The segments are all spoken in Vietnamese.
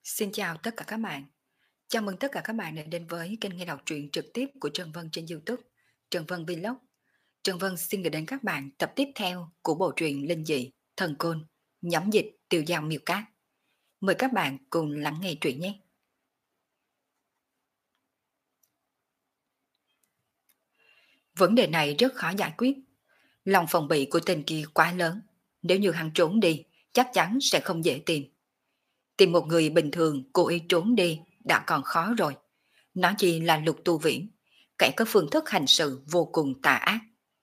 Xin chào tất cả các bạn. Chào mừng tất cả các bạn đã đến với kênh nghe đọc truyện trực tiếp của Trần Vân trên YouTube, Trần Vân Vlog. Trần Vân xin gửi đến các bạn tập tiếp theo của bộ truyện Linh dị, Thần Côn, nhóm dịch Tiêu Giao Miêu Cát. Mời các bạn cùng lắng nghe truyện nhé. Vấn đề này rất khó giải quyết. Lòng phòng bị của tên kia quá lớn. Nếu như hắn trốn đi, chắc chắn sẽ không dễ tìm. Tìm một người bình thường cố ý trốn đi đã còn khó rồi. Nó chỉ là Lục Tu Viễn, kẻ có phương thức hành sự vô cùng tà ác.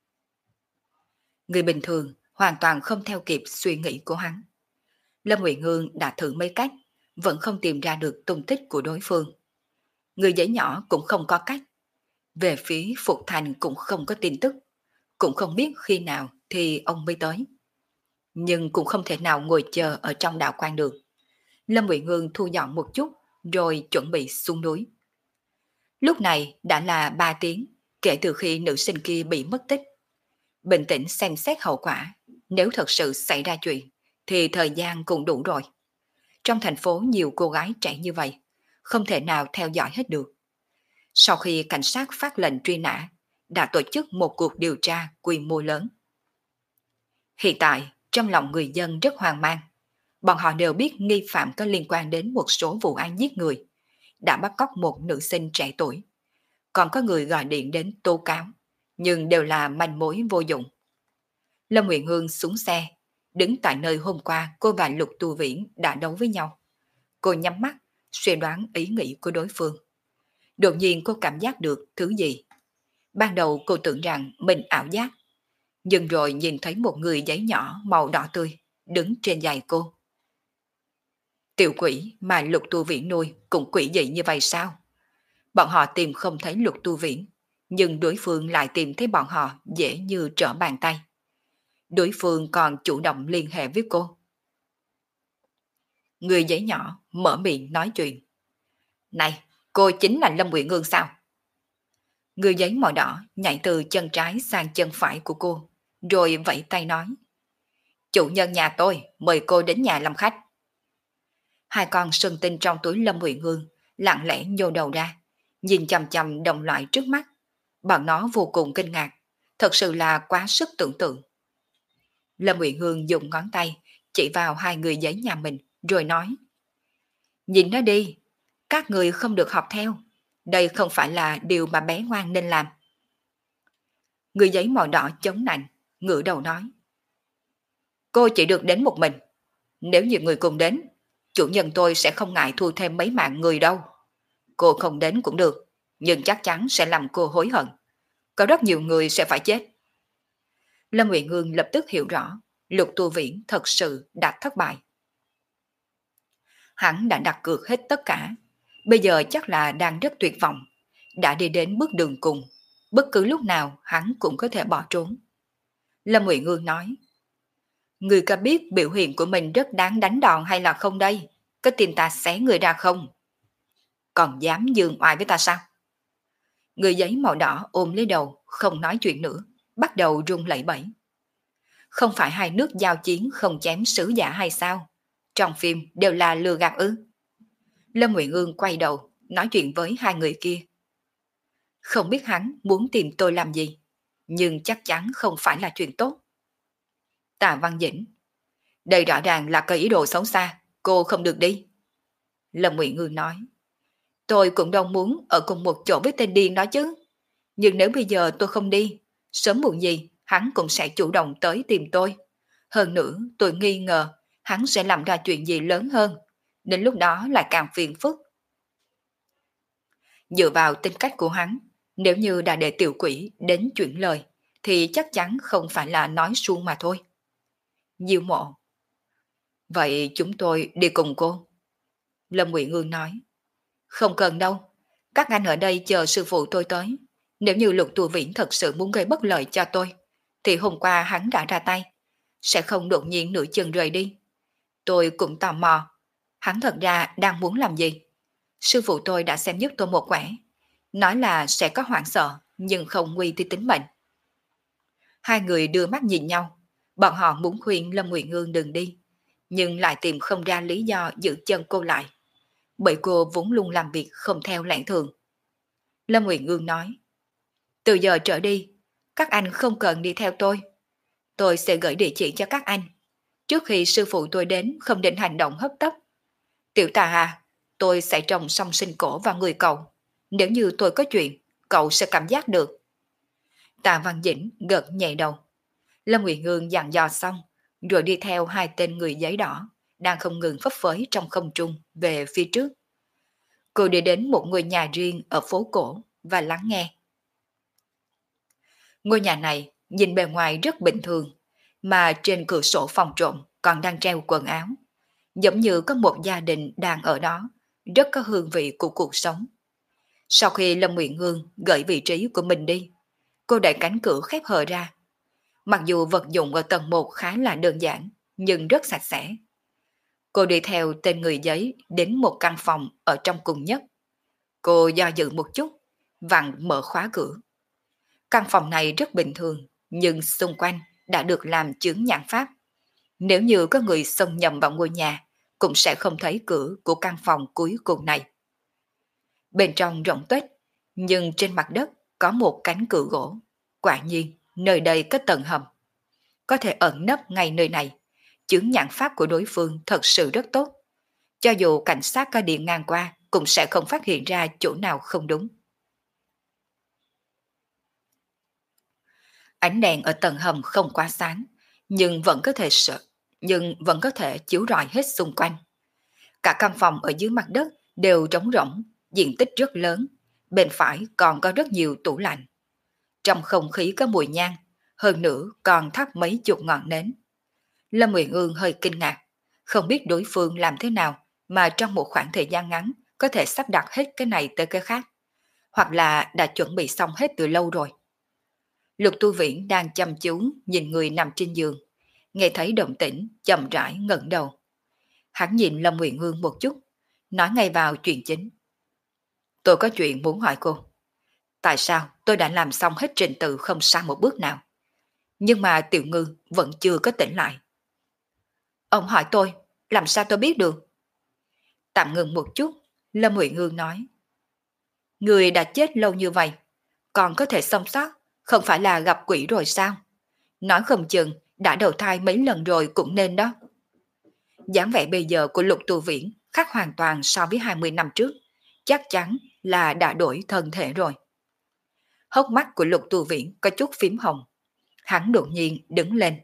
Người bình thường hoàn toàn không theo kịp suy nghĩ của hắn. Lâm Uyển Hương đã thử mấy cách, vẫn không tìm ra được tung tích của đối phương. Người giấy nhỏ cũng không có cách. Về phía Phục Thành cũng không có tin tức, cũng không biết khi nào thì ông mới tới. Nhưng cũng không thể nào ngồi chờ ở trong đạo quan được. Lâm Uyển Hương thu dọn một chút rồi chuẩn bị xuống núi. Lúc này đã là 3 tiếng kể từ khi nữ sinh kia bị mất tích. Bình tĩnh xem xét hậu quả, nếu thật sự xảy ra chuyện thì thời gian cũng đủ rồi. Trong thành phố nhiều cô gái trẻ như vậy, không thể nào theo dõi hết được. Sau khi cảnh sát phát lệnh truy nã, đã tổ chức một cuộc điều tra quy mô lớn. Hiện tại, trong lòng người dân rất hoang mang. Bọn họ đều biết nghi phạm có liên quan đến một số vụ án giết người, đã bắt cóc một nữ sinh trẻ tuổi. Còn có người gọi điện đến tố cáo, nhưng đều là manh mối vô dụng. Lâm Uyển Hương xuống xe, đứng tại nơi hôm qua cô và Lục Tu Viễn đã đấu với nhau. Cô nhắm mắt, suy đoán ý nghĩ của đối phương. Đột nhiên cô cảm giác được thứ gì. Ban đầu cô tưởng rằng mình ảo giác, nhưng rồi nhìn thấy một người giấy nhỏ màu đỏ tươi đứng trên giày cô. Tiểu quỷ mà Lục Tu Viễn nuôi cũng quỷ dị như vậy sao? Bọn họ tìm không thấy Lục Tu Viễn, nhưng đối phương lại tìm thấy bọn họ dễ như trở bàn tay. Đối phương còn chủ động liên hệ với cô. Người giấy nhỏ mở miệng nói chuyện. Này, cô chính là Lâm Uyển Ngương sao? Người giấy màu đỏ nhảy từ chân trái sang chân phải của cô, rồi vẫy tay nói. Chủ nhân nhà tôi, mời cô đến nhà làm khách. Hai con sừng tinh trong túi Lâm Uyển Ngương lặng lẽ nhô đầu ra, nhìn chằm chằm đồng loại trước mắt. Bọn nó vô cùng kinh ngạc, thật sự là quá sức tưởng tượng. Lâm Uyển Hương dùng ngón tay chỉ vào hai người giấy nhà mình rồi nói. Nhìn nó đi, các người không được học theo. Đây không phải là điều mà bé ngoan nên làm. Người giấy màu đỏ chống nạnh, ngửa đầu nói. Cô chỉ được đến một mình. Nếu nhiều người cùng đến, chủ nhân tôi sẽ không ngại thu thêm mấy mạng người đâu. Cô không đến cũng được, nhưng chắc chắn sẽ làm cô hối hận. Có rất nhiều người sẽ phải chết. Lâm Uyển Hương lập tức hiểu rõ, Lục Tu Viễn thật sự đã thất bại. Hắn đã đặt cược hết tất cả, bây giờ chắc là đang rất tuyệt vọng, đã đi đến bước đường cùng, bất cứ lúc nào hắn cũng có thể bỏ trốn. Lâm Uyển Hương nói, người có biết biểu hiện của mình rất đáng đánh đòn hay là không đây? Có tin ta xé người ra không? Còn dám giương oai với ta sao? Người giấy màu đỏ ôm lấy đầu, không nói chuyện nữa, bắt đầu run lẩy bẩy. Không phải hai nước giao chiến không chém sứ giả hay sao? Trong phim đều là lừa gạt ư? Lâm Uyển Ương quay đầu, nói chuyện với hai người kia. Không biết hắn muốn tìm tôi làm gì, nhưng chắc chắn không phải là chuyện tốt. Tạ Văn Dĩnh, đây rõ ràng là có ý đồ xấu xa, cô không được đi. Lâm Uyển Ương nói, tôi cũng đâu muốn ở cùng một chỗ với tên điên đó chứ. Nhưng nếu bây giờ tôi không đi, sớm muộn gì hắn cũng sẽ chủ động tới tìm tôi. Hơn nữa tôi nghi ngờ hắn sẽ làm ra chuyện gì lớn hơn, đến lúc đó lại càng phiền phức. Dựa vào tính cách của hắn, nếu như đã để tiểu quỷ đến chuyển lời, thì chắc chắn không phải là nói suông mà thôi. Diêu Mộ, vậy chúng tôi đi cùng cô. Lâm Uyển Ương nói, không cần đâu, các anh ở đây chờ sư phụ tôi tới. Nếu như Lục Tu Viễn thật sự muốn gây bất lợi cho tôi, thì hôm qua hắn đã ra tay, sẽ không đột nhiên nửa chừng rời đi. Tôi cũng tò mò, hắn thật ra đang muốn làm gì. Sư phụ tôi đã xem giúp tôi một quẻ, nói là sẽ có hoảng sợ, nhưng không nguy tới tính mệnh. Hai người đưa mắt nhìn nhau, bọn họ muốn khuyên Lâm Uyển Ương đừng đi, nhưng lại tìm không ra lý do giữ chân cô lại. bởi cô vốn luôn làm việc không theo lẽ thường. Lâm Nguyện Ương nói, từ giờ trở đi, các anh không cần đi theo tôi sẽ gửi địa chỉ cho các anh. Trước khi sư phụ tôi đến không định hành động hấp tấp. Tiểu Tà à, tôi sẽ trồng song sinh cổ vào người cậu. Nếu như tôi có chuyện, cậu sẽ cảm giác được. Tạ Văn Dĩnh gật nhẹ đầu. Lâm Nguyện Hương dặn dò xong, rồi đi theo hai tên người giấy đỏ, đang không ngừng phấp phới trong không trung về phía trước. Cô đi đến một ngôi nhà riêng ở phố cổ và lắng nghe. Ngôi nhà này nhìn bề ngoài rất bình thường, mà trên cửa sổ phòng trộm còn đang treo quần áo. Giống như có một gia đình đang ở đó, rất có hương vị của cuộc sống. Sau khi Lâm Nguyện Hương gửi vị trí của mình đi, cô đẩy cánh cửa khép hờ ra. Mặc dù vật dụng ở tầng 1 khá là đơn giản, nhưng rất sạch sẽ. Cô đi theo tên người giấy đến một căn phòng ở trong cùng nhất. Cô do dự một chút, vặn mở khóa cửa. Căn phòng này rất bình thường, nhưng xung quanh đã được làm chướng nhãn pháp. Nếu như có người xông nhầm vào ngôi nhà, cũng sẽ không thấy cửa của căn phòng cuối cùng này. Bên trong rộng tuếch, nhưng trên mặt đất có một cánh cửa gỗ. Quả nhiên, nơi đây có tầng hầm. Có thể ẩn nấp ngay nơi này. Chướng nhãn pháp của đối phương thật sự rất tốt. Cho dù cảnh sát có điện ngang qua, cũng sẽ không phát hiện ra chỗ nào không đúng. Ánh đèn ở tầng hầm không quá sáng, nhưng vẫn có thể chiếu rọi hết xung quanh. Cả căn phòng ở dưới mặt đất đều trống rỗng, diện tích rất lớn, bên phải còn có rất nhiều tủ lạnh. Trong không khí có mùi nhang, hơn nữa còn thắp mấy chục ngọn nến. Lâm Nguyện Ương hơi kinh ngạc, không biết đối phương làm thế nào mà trong một khoảng thời gian ngắn có thể sắp đặt hết cái này tới cái khác, hoặc là đã chuẩn bị xong hết từ lâu rồi. Lục Tu Viễn đang chăm chú nhìn người nằm trên giường, nghe thấy động tĩnh chậm rãi ngẩng đầu. Hắn nhìn Lâm Nguyện Ương một chút, nói ngay vào chuyện chính. Tôi có chuyện muốn hỏi cô. Tại sao tôi đã làm xong hết trình tự không sai một bước nào, nhưng mà Tiểu Ngư vẫn chưa có tỉnh lại? Ông hỏi tôi, làm sao tôi biết được? Tạm ngừng một chút, Lâm Nguyện Ương nói. Người đã chết lâu như vậy, còn có thể sống sót, không phải là gặp quỷ rồi sao? Nói không chừng đã đầu thai mấy lần rồi cũng nên đó. Dáng vẻ bây giờ của Lục Tu Viễn khác hoàn toàn so với 20 năm trước, chắc chắn là đã đổi thân thể rồi. Hốc mắt của Lục Tu Viễn có chút phím hồng. Hắn đột nhiên đứng lên.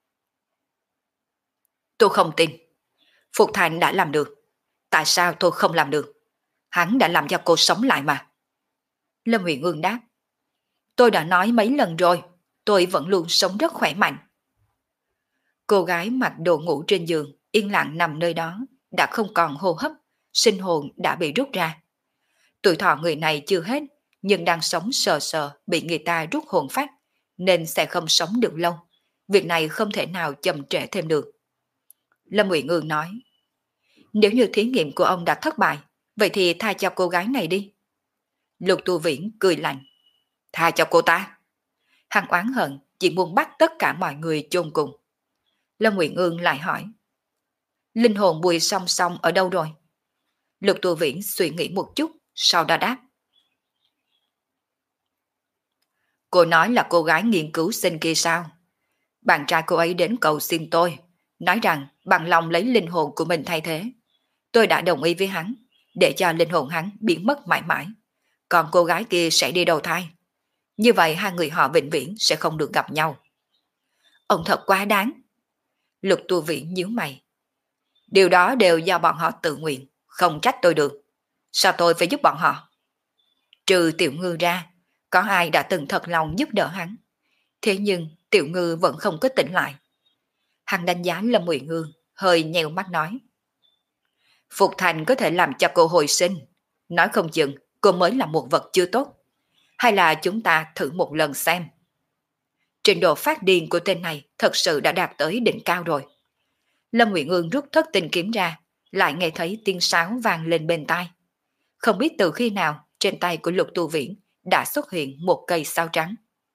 Tôi không tin. Phục Thành đã làm được. Tại sao tôi không làm được? Hắn đã làm cho cô sống lại mà. Lâm Huyền Ương đáp. Tôi đã nói mấy lần rồi, tôi vẫn luôn sống rất khỏe mạnh. Cô gái mặc đồ ngủ trên giường, yên lặng nằm nơi đó, đã không còn hô hấp, sinh hồn đã bị rút ra. Tuổi thọ người này chưa hết, nhưng đang sống sờ sờ bị người ta rút hồn phách, nên sẽ không sống được lâu. Việc này không thể nào chậm trễ thêm được. Lâm Uyển Ương nói, nếu như thí nghiệm của ông đã thất bại, vậy thì tha cho cô gái này đi. Lục Tu Viễn cười lạnh, tha cho cô ta. Hắn oán hận, chỉ muốn bắt tất cả mọi người chôn cùng. Lâm Uyển Ương lại hỏi, linh hồn Bùi Song Song ở đâu rồi? Lục Tu Viễn suy nghĩ một chút, sau đó đáp. Cô nói là cô gái nghiên cứu sinh kia sao? Bạn trai cô ấy đến cầu xin tôi, nói rằng bằng lòng lấy linh hồn của mình thay thế. Tôi đã đồng ý với hắn, để cho linh hồn hắn biến mất mãi mãi. Còn cô gái kia sẽ đi đầu thai. Như vậy hai người họ vĩnh viễn sẽ không được gặp nhau. Ông thật quá đáng. Lục Tu Viễn nhíu mày. Điều đó đều do bọn họ tự nguyện, không trách tôi được. Sao tôi phải giúp bọn họ? Trừ Tiểu Ngư ra, có ai đã từng thật lòng giúp đỡ hắn? Thế nhưng Tiểu Ngư vẫn không có tỉnh lại. Hắn đánh giá Lâm Uyển Ương, hơi nheo mắt nói. Phục Thành có thể làm cho cô hồi sinh. Nói không chừng cô mới là một vật chưa tốt. Hay là chúng ta thử một lần xem. Trình độ phát điên của tên này thật sự đã đạt tới đỉnh cao rồi. Lâm Uyển Ương rút thất tình kiếm ra, lại nghe thấy tiếng sáo vang lên bên tai. Không biết từ khi nào trên tay của Lục Tu Viễn đã xuất hiện một cây sao trắng.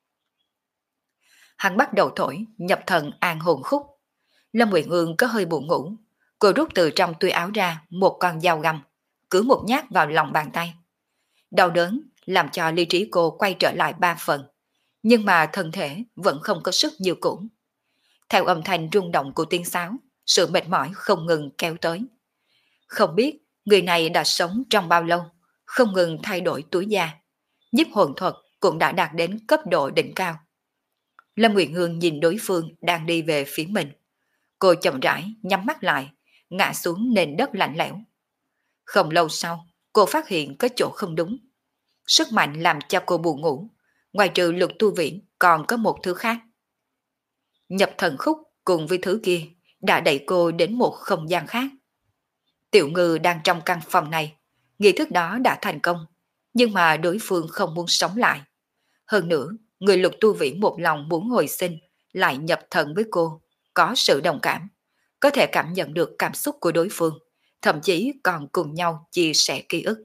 Hắn bắt đầu thổi nhập thần an hồn khúc. Lâm Uyển Ương có hơi buồn ngủ. Cô rút từ trong túi áo ra một con dao găm, cứ một nhát vào lòng bàn tay. Đau đớn làm cho lý trí cô quay trở lại 3 phần, nhưng mà thân thể vẫn không có sức như cũ. Theo âm thanh rung động của tiếng sáo, sự mệt mỏi không ngừng kéo tới. Không biết người này đã sống trong bao lâu, không ngừng thay đổi tuổi già. Nhiếp hồn thuật cũng đã đạt đến cấp độ đỉnh cao. Lâm Nguyệt Hương nhìn đối phương đang đi về phía mình. Cô chậm rãi nhắm mắt lại, ngã xuống nền đất lạnh lẽo. Không lâu sau, cô phát hiện có chỗ không đúng. Sức mạnh làm cho cô buồn ngủ. Ngoài trừ Lục Tu Viễn còn có một thứ khác. Nhập thần khúc cùng với thứ kia đã đẩy cô đến một không gian khác. Tiểu Ngư đang trong căn phòng này. Nghi thức đó đã thành công, nhưng mà đối phương không muốn sống lại. Hơn nữa, người Lục Tu Viễn một lòng muốn hồi sinh lại nhập thần với cô, có sự đồng cảm, có thể cảm nhận được cảm xúc của đối phương, thậm chí còn cùng nhau chia sẻ ký ức.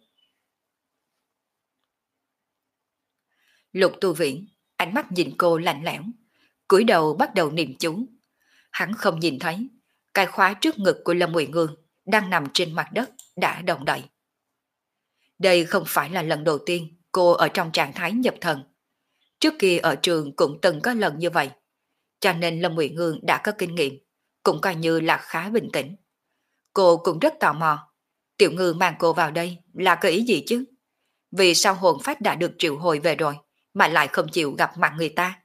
Lục Tu Viễn, ánh mắt nhìn cô lạnh lẽo, cúi đầu bắt đầu niệm chú. Hắn không nhìn thấy, cái khóa trước ngực của Lâm Nguyệt Ngương đang nằm trên mặt đất đã động đậy. Đây không phải là lần đầu tiên cô ở trong trạng thái nhập thần. Trước kia ở trường cũng từng có lần như vậy, cho nên Lâm Nguyệt Ngương đã có kinh nghiệm, cũng coi như là khá bình tĩnh. Cô cũng rất tò mò, Tiểu Ngư mang cô vào đây là có ý gì chứ? Vì sao hồn phách đã được triệu hồi về rồi, mà lại không chịu gặp mặt người ta?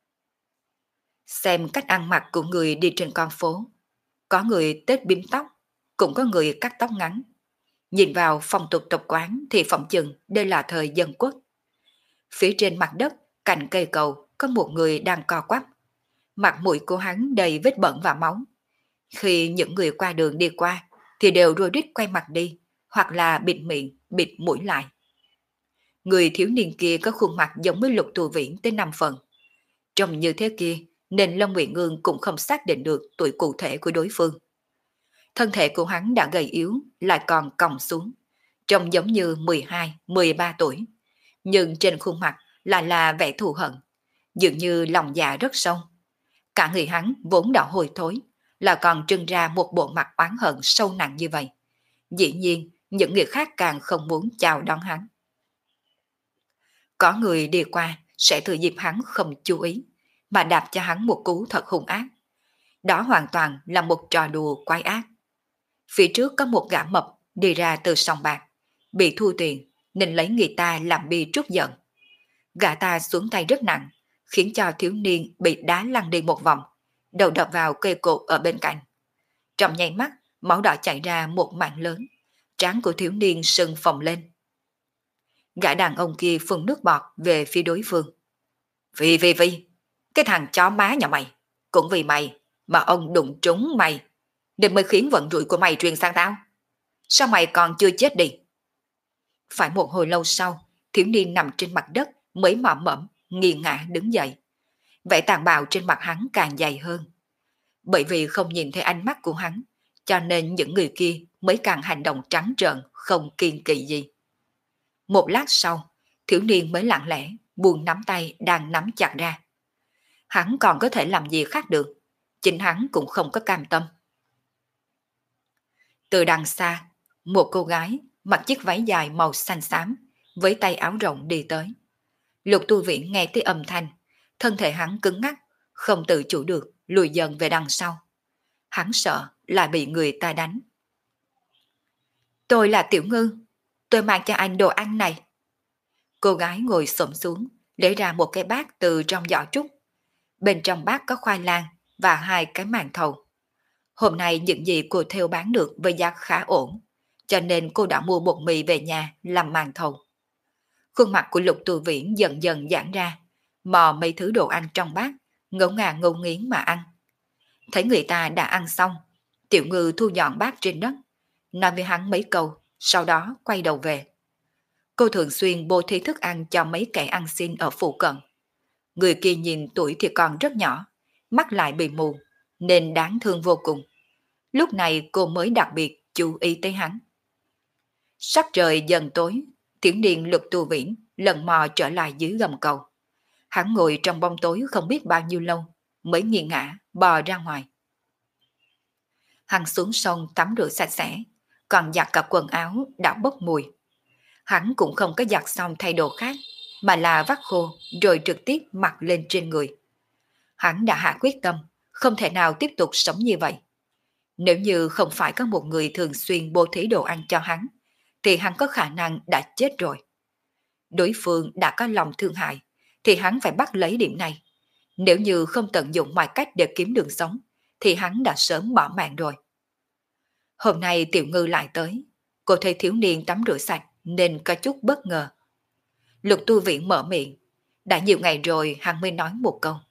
Xem cách ăn mặc của người đi trên con phố, có người tết bím tóc, cũng có người cắt tóc ngắn. Nhìn vào phong tục tập quán thì phỏng chừng đây là thời dân quốc. Phía trên mặt đất, cạnh cây cầu, có một người đang co quắp. Mặt mũi của hắn đầy vết bẩn và máu. Khi những người qua đường đi qua, thì đều rối rít quay mặt đi, hoặc là bịt miệng, bịt mũi lại. Người thiếu niên kia có khuôn mặt giống với Lục Tu Viễn tới 5 phần. Trông như thế kia, nên Lâm Nguyệt Ngương cũng không xác định được tuổi cụ thể của đối phương. Thân thể của hắn đã gầy yếu, lại còn còng xuống, trông giống như 12, 13 tuổi. Nhưng trên khuôn mặt lại là vẻ thù hận, dường như lòng dạ rất sâu. Cả người hắn vốn đã hôi thối, là còn trưng ra một bộ mặt oán hận sâu nặng như vậy. Dĩ nhiên, những người khác càng không muốn chào đón hắn. Có người đi qua sẽ thừa dịp hắn không chú ý, mà đạp cho hắn một cú thật hung ác. Đó hoàn toàn là một trò đùa quái ác. Phía trước có một gã mập đi ra từ sòng bạc, bị thu tiền nên lấy người ta làm bi trút giận. Gã ta xuống tay rất nặng, khiến cho thiếu niên bị đá lăn đi một vòng, đầu đập vào cây cột ở bên cạnh. Trong nháy mắt, máu đỏ chảy ra một mảng lớn, trán của thiếu niên sưng phồng lên. Gã đàn ông kia phun nước bọt về phía đối phương. Vì, cái thằng chó má nhà mày, cũng vì mày mà ông đụng trúng mày, nên mới khiến vận rủi của mày truyền sang tao. Sao mày còn chưa chết đi? Phải một hồi lâu sau, thiếu niên nằm trên mặt đất mới mỏm mẫm, nghiêng ngã đứng dậy. Vẻ tàn bạo trên mặt hắn càng dày hơn. Bởi vì không nhìn thấy ánh mắt của hắn, cho nên những người kia mới càng hành động trắng trợn, không kiêng kỵ gì. Một lát sau, thiếu niên mới lặng lẽ buông nắm tay đang nắm chặt ra. Hắn còn có thể làm gì khác được, chính hắn cũng không có cam tâm. Từ đằng xa, một cô gái mặc chiếc váy dài màu xanh xám với tay áo rộng đi tới. Lục Tu Viễn nghe thấy âm thanh, thân thể hắn cứng ngắc, không tự chủ được lùi dần về đằng sau. Hắn sợ lại bị người ta đánh. Tôi là Tiểu Ngư, tôi mang cho anh đồ ăn này. Cô gái ngồi xổm xuống, lấy ra một cái bát từ trong giỏ trúc. Bên trong bát có khoai lang và 2 cái màn thầu. Hôm nay những gì cô theo bán được với giá khá ổn, cho nên cô đã mua bột mì về nhà làm màn thầu. Khuôn mặt của Lục Tu Viễn dần dần giãn ra, mò mấy thứ đồ ăn trong bát, ngấu ngà ngấu nghiến mà ăn. Thấy người ta đã ăn xong, Tiểu Ngư thu dọn bát trên đất, nói với hắn mấy câu, sau đó quay đầu về. Cô thường xuyên bố thí thức ăn cho mấy kẻ ăn xin ở phụ cận. Người kia nhìn tuổi thì còn rất nhỏ, mắt lại bị mù, nên đáng thương vô cùng. Lúc này cô mới đặc biệt chú ý tới hắn. Sắc trời dần tối, thiếu niên Lục Tu Viễn lần mò trở lại dưới gầm cầu. Hắn ngồi trong bóng tối không biết bao nhiêu lâu, mới nghiêng ngã bò ra ngoài. Hắn xuống sông tắm rửa sạch sẽ, còn giặt cả quần áo đã bốc mùi. Hắn cũng không có giặt xong thay đồ khác, mà là vắt khô rồi trực tiếp mặc lên trên người. Hắn đã hạ quyết tâm, không thể nào tiếp tục sống như vậy. Nếu như không phải có một người thường xuyên bố thí đồ ăn cho hắn, thì hắn có khả năng đã chết rồi. Đối phương đã có lòng thương hại, thì hắn phải bắt lấy điểm này. Nếu như không tận dụng mọi cách để kiếm đường sống, thì hắn đã sớm bỏ mạng rồi. Hôm nay Tiểu Ngư lại tới, cô thấy thiếu niên tắm rửa sạch nên có chút bất ngờ. Lục Tu Viễn mở miệng, đã nhiều ngày rồi hắn mới nói một câu.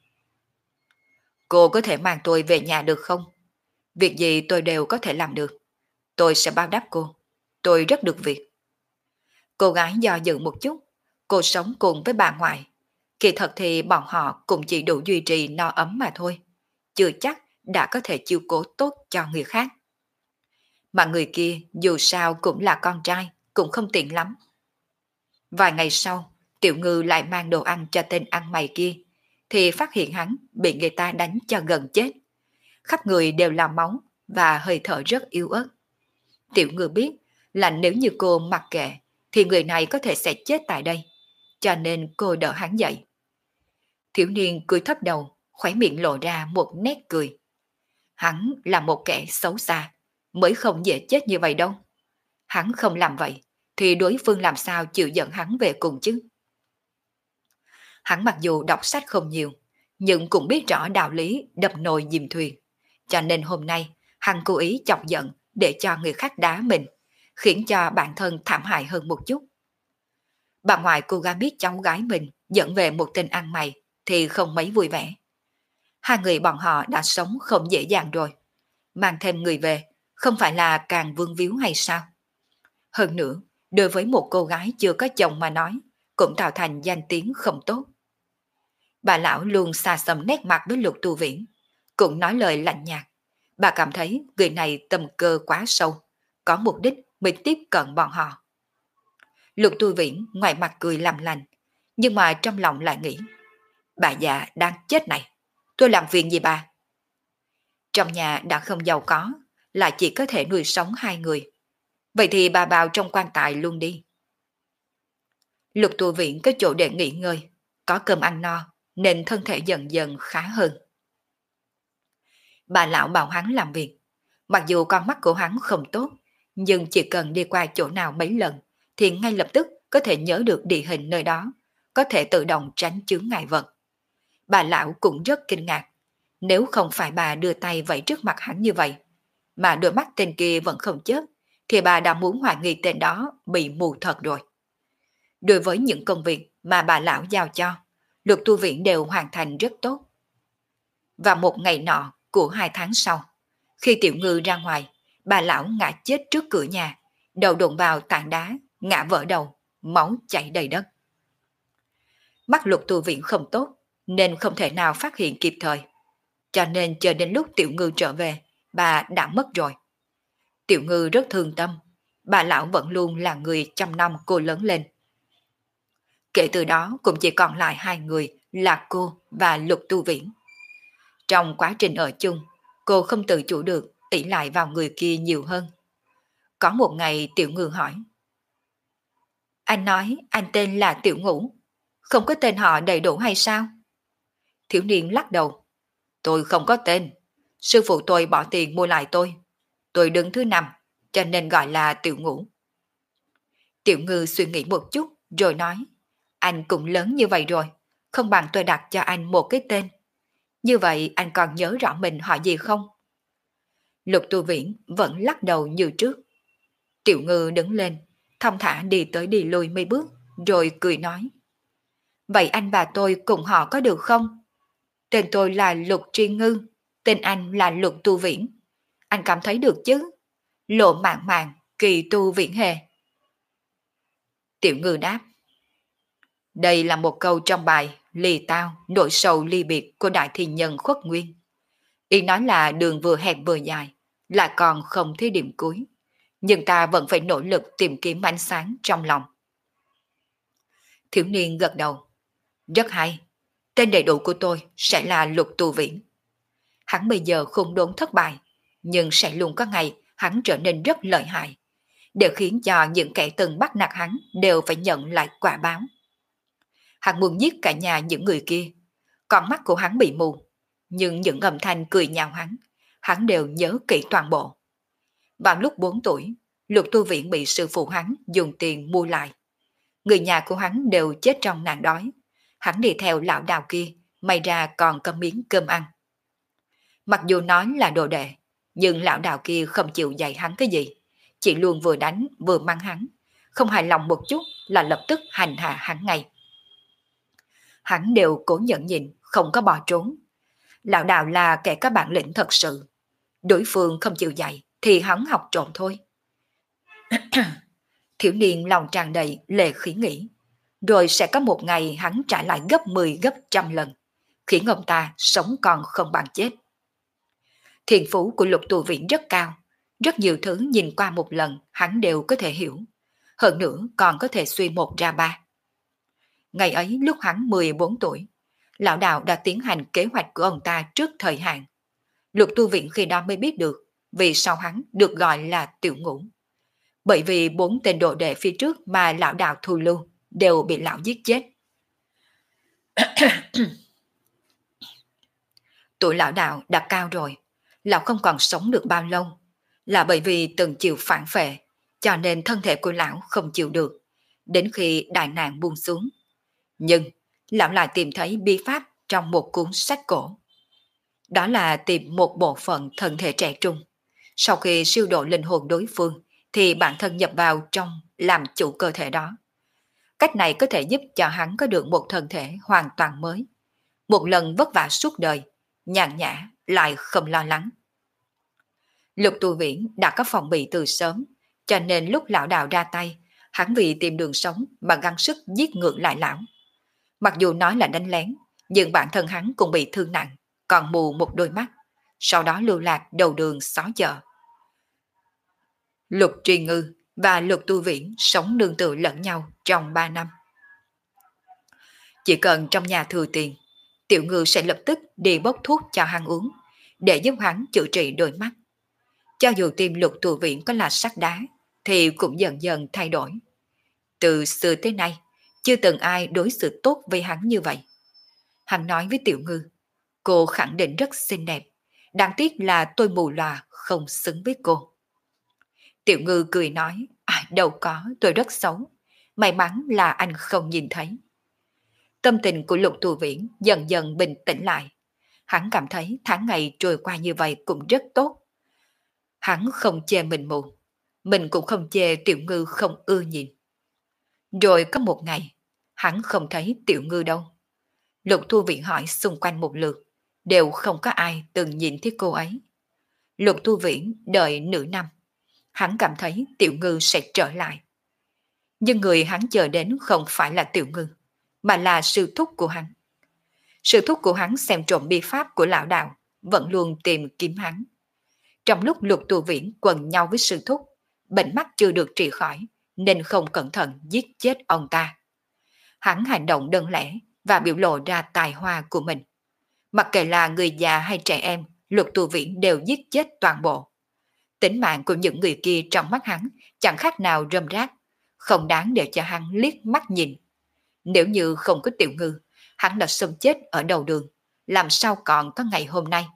Cô có thể mang tôi về nhà được không? Việc gì tôi đều có thể làm được. Tôi sẽ báo đáp cô. Tôi rất được việc. Cô gái do dự một chút, cô sống cùng với bà ngoại. Kỳ thật thì bọn họ cũng chỉ đủ duy trì no ấm mà thôi. Chưa chắc đã có thể chiếu cố tốt cho người khác. Mà người kia dù sao cũng là con trai, cũng không tiện lắm. Vài ngày sau, Tiểu Ngư lại mang đồ ăn cho tên ăn mày kia, thì phát hiện hắn bị người ta đánh cho gần chết. Khắp người đều là máu và hơi thở rất yếu ớt. Tiểu Ngư biết là nếu như cô mặc kệ, thì người này có thể sẽ chết tại đây, cho nên cô đỡ hắn dậy. Thiếu niên cười thấp đầu, khóe miệng lộ ra một nét cười. Hắn là một kẻ xấu xa, mới không dễ chết như vậy đâu. Hắn không làm vậy, thì đối phương làm sao chịu dẫn hắn về cùng chứ? Hắn mặc dù đọc sách không nhiều, nhưng cũng biết rõ đạo lý đập nồi dìm thuyền. Cho nên hôm nay, hắn cố ý chọc giận để cho người khác đá mình, khiến cho bản thân thảm hại hơn một chút. Bà ngoại cô gái biết cháu gái mình dẫn về một tên ăn mày thì không mấy vui vẻ. Hai người bọn họ đã sống không dễ dàng rồi. Mang thêm người về, không phải là càng vương víu hay sao? Hơn nữa, đối với một cô gái chưa có chồng mà nói, cũng tạo thành danh tiếng không tốt. Bà lão luôn xa xăm nét mặt với Lục Tu Viễn, cũng nói lời lạnh nhạt. Bà cảm thấy người này tầm cơ quá sâu, có mục đích mới tiếp cận bọn họ. Lục Tu Viễn ngoài mặt cười làm lành, nhưng mà trong lòng lại nghĩ, bà già đang chết này, tôi làm việc gì bà? Trong nhà đã không giàu có, lại chỉ có thể nuôi sống hai người. Vậy thì bà vào trong quan tài luôn đi. Lục Tu Viễn có chỗ để nghỉ ngơi, có cơm ăn no, nên thân thể dần dần khá hơn. Bà lão bảo hắn làm việc. Mặc dù con mắt của hắn không tốt, nhưng chỉ cần đi qua chỗ nào mấy lần, thì ngay lập tức có thể nhớ được địa hình nơi đó, có thể tự động tránh chướng ngại vật. Bà lão cũng rất kinh ngạc. Nếu không phải bà đưa tay vẫy trước mặt hắn như vậy, mà đôi mắt tên kia vẫn không chớp, thì bà đã muốn hoài nghi tên đó bị mù thật rồi. Đối với những công việc mà bà lão giao cho, Lục Tu Viễn đều hoàn thành rất tốt. Và một ngày nọ của 2 tháng sau, khi Tiểu Ngư ra ngoài, bà lão ngã chết trước cửa nhà, đầu đụng vào tảng đá, ngã vỡ đầu, máu chảy đầy đất. Mắt Lục Tu Viễn không tốt, nên không thể nào phát hiện kịp thời. Cho nên chờ đến lúc Tiểu Ngư trở về, bà đã mất rồi. Tiểu Ngư rất thương tâm, bà lão vẫn luôn là người chăm nom cô lớn lên. Kể từ đó cũng chỉ còn lại hai người là cô và Lục Tu Viễn. Trong quá trình ở chung, cô không tự chủ được ỷ lại vào người kia nhiều hơn. Có một ngày Tiểu Ngư hỏi. Anh nói anh tên là Tiểu Ngũ, không có tên họ đầy đủ hay sao? Thiếu niên lắc đầu. Tôi không có tên. Sư phụ tôi bỏ tiền mua lại tôi. Tôi đứng thứ 5, cho nên gọi là Tiểu Ngũ. Tiểu Ngư suy nghĩ một chút rồi nói. Anh cũng lớn như vậy rồi, không bằng tôi đặt cho anh một cái tên. Như vậy anh còn nhớ rõ mình họ gì không? Lục Tu Viễn vẫn lắc đầu như trước. Tiểu Ngư đứng lên, thong thả đi tới đi lui mấy bước, rồi cười nói. Vậy anh và tôi cùng họ có được không? Tên tôi là Lục Tri Ngư, tên anh là Lục Tu Viễn. Anh cảm thấy được chứ? Lộ mạn mạn, kỳ tu viễn hề. Tiểu Ngư đáp. Đây là một câu trong bài Lì Tao, nỗi sầu ly biệt của Đại Thi Nhân Khuất Nguyên. Ý nói là đường vừa hẹp vừa dài, lại còn không thấy điểm cuối. Nhưng ta vẫn phải nỗ lực tìm kiếm ánh sáng trong lòng. Thiếu niên gật đầu. Rất hay. Tên đầy đủ của tôi sẽ là Lục Tu Viễn. Hắn bây giờ không đốn thất bại, nhưng sẽ luôn có ngày hắn trở nên rất lợi hại, đều khiến cho những kẻ từng bắt nạt hắn đều phải nhận lại quả báo. Hắn muốn giết cả nhà những người kia, con mắt của hắn bị mù, nhưng những âm thanh cười nhạo hắn đều nhớ kỹ toàn bộ. Vào lúc 4 tuổi, Lục Tu Viễn bị sư phụ hắn dùng tiền mua lại. Người nhà của hắn đều chết trong nạn đói. Hắn đi theo lão đào kia, may ra còn có miếng cơm ăn. Mặc dù nói là đồ đệ, nhưng lão đào kia không chịu dạy hắn cái gì, chỉ luôn vừa đánh vừa mắng hắn, không hài lòng một chút là lập tức hành hạ hắn ngay. Hắn đều cố nhẫn nhịn, không có bỏ trốn. Lão đào là kẻ có bản lĩnh thật sự. Đối phương không chịu dạy thì hắn học trộm thôi. Thiếu niên lòng tràn đầy lệ khí nghĩ, rồi sẽ có một ngày hắn trả lại gấp 10 gấp trăm lần, khiến ông ta sống còn không bằng chết. Thiên phú của Lục Tu Viễn rất cao, rất nhiều thứ nhìn qua một lần hắn đều có thể hiểu, hơn nữa còn có thể suy một ra ba. Ngày ấy lúc hắn 14 tuổi, lão đạo đã tiến hành kế hoạch của ông ta trước thời hạn. Lục Tu Viễn khi đó mới biết được vì sao hắn được gọi là tiểu ngũ. Bởi vì 4 tên đồ đệ phía trước mà lão đạo thu lưu đều bị lão giết chết. Tuổi lão đạo đã cao rồi, lão không còn sống được bao lâu. Là bởi vì từng chịu phản phệ, cho nên thân thể của lão không chịu được, đến khi đại nạn buông xuống. Nhưng lão lại tìm thấy bí pháp trong một cuốn sách cổ. Đó là tìm một bộ phận thân thể trẻ trung. Sau khi siêu độ linh hồn đối phương, thì bản thân nhập vào trong làm chủ cơ thể đó. Cách này có thể giúp cho hắn có được một thân thể hoàn toàn mới. Một lần vất vả suốt đời, nhàn nhã lại không lo lắng. Lục Tu Viễn đã có phòng bị từ sớm, cho nên lúc lão đạo ra tay, hắn vì tìm đường sống mà gắng sức giết ngược lại lão. Mặc dù nói là đánh lén, nhưng bản thân hắn cũng bị thương nặng, còn mù một đôi mắt, sau đó lưu lạc đầu đường xó chợ. Lục Tri Ngư và Lục Tu Viễn sống nương tựa lẫn nhau trong 3 năm. Chỉ cần trong nhà thừa tiền, Tiểu Ngư sẽ lập tức đi bốc thuốc cho hắn uống, để giúp hắn chữa trị đôi mắt. Cho dù tim Lục Tu Viễn có là sắt đá, thì cũng dần dần thay đổi. Từ xưa tới nay, chưa từng ai đối xử tốt với hắn như vậy. Hắn nói với Tiểu Ngư, cô khẳng định rất xinh đẹp, đáng tiếc là tôi mù lòa không xứng với cô. Tiểu Ngư cười nói, đâu có, tôi rất xấu, may mắn là anh không nhìn thấy. Tâm tình của Lục Tu Viễn dần dần bình tĩnh lại. Hắn cảm thấy tháng ngày trôi qua như vậy cũng rất tốt. Hắn không chê mình mù, mình cũng không chê Tiểu Ngư không ưa nhìn. Rồi có một ngày, hắn không thấy Tiểu Ngư đâu. Lục Thu Viễn hỏi xung quanh một lượt, đều không có ai từng nhìn thấy cô ấy. Lục Thu Viễn đợi nửa năm, hắn cảm thấy Tiểu Ngư sẽ trở lại. Nhưng người hắn chờ đến không phải là Tiểu Ngư, mà là sư thúc của hắn. Sư thúc của hắn xem trộm bi pháp của lão đạo, vẫn luôn tìm kiếm hắn. Trong lúc Lục Tu Viễn quần nhau với sư thúc, bệnh mắt chưa được trị khỏi, nên không cẩn thận giết chết ông ta. Hắn hành động đơn lẻ và biểu lộ ra tài hoa của mình. Mặc kệ là người già hay trẻ em, Lục Tu Viễn đều giết chết toàn bộ. Tính mạng của những người kia trong mắt hắn chẳng khác nào rơm rác, không đáng để cho hắn liếc mắt nhìn. Nếu như không có Tiểu Ngư, hắn đã sớm chết ở đầu đường, làm sao còn có ngày hôm nay.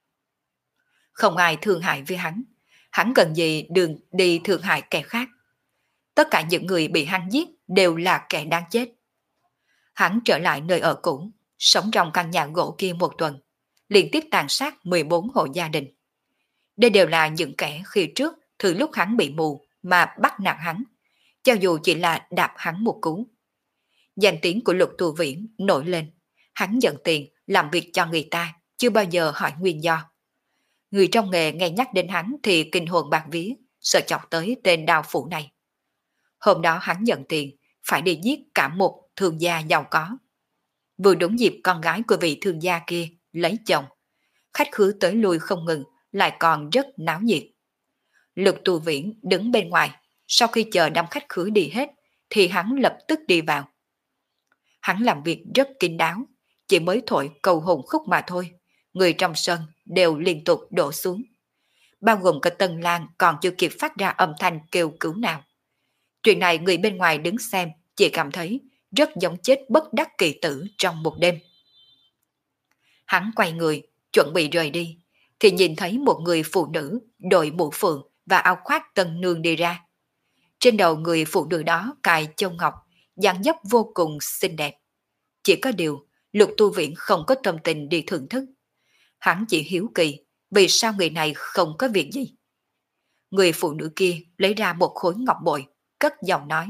Không ai thương hại với hắn cần gì đường đi thương hại kẻ khác. Tất cả những người bị hắn giết đều là kẻ đáng chết. Hắn trở lại nơi ở cũ, sống trong căn nhà gỗ kia một tuần, liên tiếp tàn sát 14 hộ gia đình. Đây đều là những kẻ khi trước từ lúc hắn bị mù mà bắt nạt hắn, cho dù chỉ là đạp hắn một cú. Danh tiếng của Lục Tu Viễn nổi lên, hắn nhận tiền làm việc cho người ta, chưa bao giờ hỏi nguyên do. Người trong nghề nghe nhắc đến hắn thì kinh hồn bạt vía, sợ chọc tới tên đào phủ này. Hôm đó hắn nhận tiền, phải đi giết cả một thương gia giàu có. Vừa đúng dịp con gái của vị thương gia kia lấy chồng. Khách khứa tới lui không ngừng, lại còn rất náo nhiệt. Lục Tu Viễn đứng bên ngoài, sau khi chờ đám khách khứa đi hết, thì hắn lập tức đi vào. Hắn làm việc rất kín đáo, chỉ mới thổi cầu hồn khúc mà thôi, người trong sân đều liên tục đổ xuống. bao gồm cả Tân Lan còn chưa kịp phát ra âm thanh kêu cứu nào. Chuyện này người bên ngoài đứng xem chỉ cảm thấy rất giống chết bất đắc kỳ tử trong một đêm. Hắn quay người, chuẩn bị rời đi, thì nhìn thấy một người phụ nữ đội mũ phượng và áo khoác tân nương đi ra. Trên đầu người phụ nữ đó cài châu ngọc, dáng dấp vô cùng xinh đẹp. Chỉ có điều, Lục Tu Viễn không có tâm tình đi thưởng thức. Hắn chỉ hiếu kỳ, vì sao người này không có việc gì. Người phụ nữ kia lấy ra một khối ngọc bội, cất giọng nói.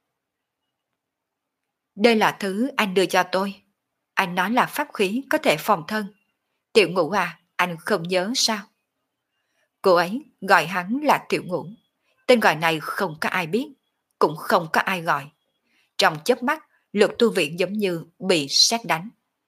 Đây là thứ anh đưa cho tôi. Anh nói là pháp khí có thể phòng thân. Tiểu Ngũ à, anh không nhớ sao? Cô ấy gọi hắn là Tiểu Ngũ. Tên gọi này không có ai biết, cũng không có ai gọi. Trong chớp mắt, Lục Tu Viễn giống như bị sét đánh.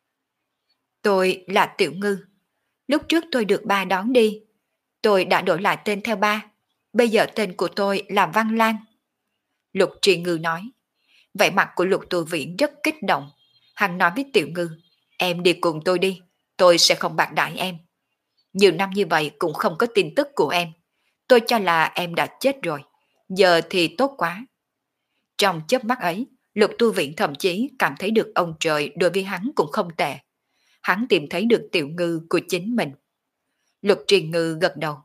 Tôi là Tiểu Ngư. Lúc trước tôi được ba đón đi. Tôi đã đổi lại tên theo ba. Bây giờ tên của tôi là Văn Lan. Lục Tri Ngư nói. Vẻ mặt của Lục Tu Viễn rất kích động. Hắn nói với Tiểu Ngư, em đi cùng tôi đi, tôi sẽ không bạc đãi em. Nhiều năm như vậy cũng không có tin tức của em. Tôi cho là em đã chết rồi. Giờ thì tốt quá. Trong chớp mắt ấy, Lục Tu Viễn thậm chí cảm thấy được ông trời đối với hắn cũng không tệ. Hắn tìm thấy được Tiểu Ngư của chính mình. Lục Tri Ngư gật đầu.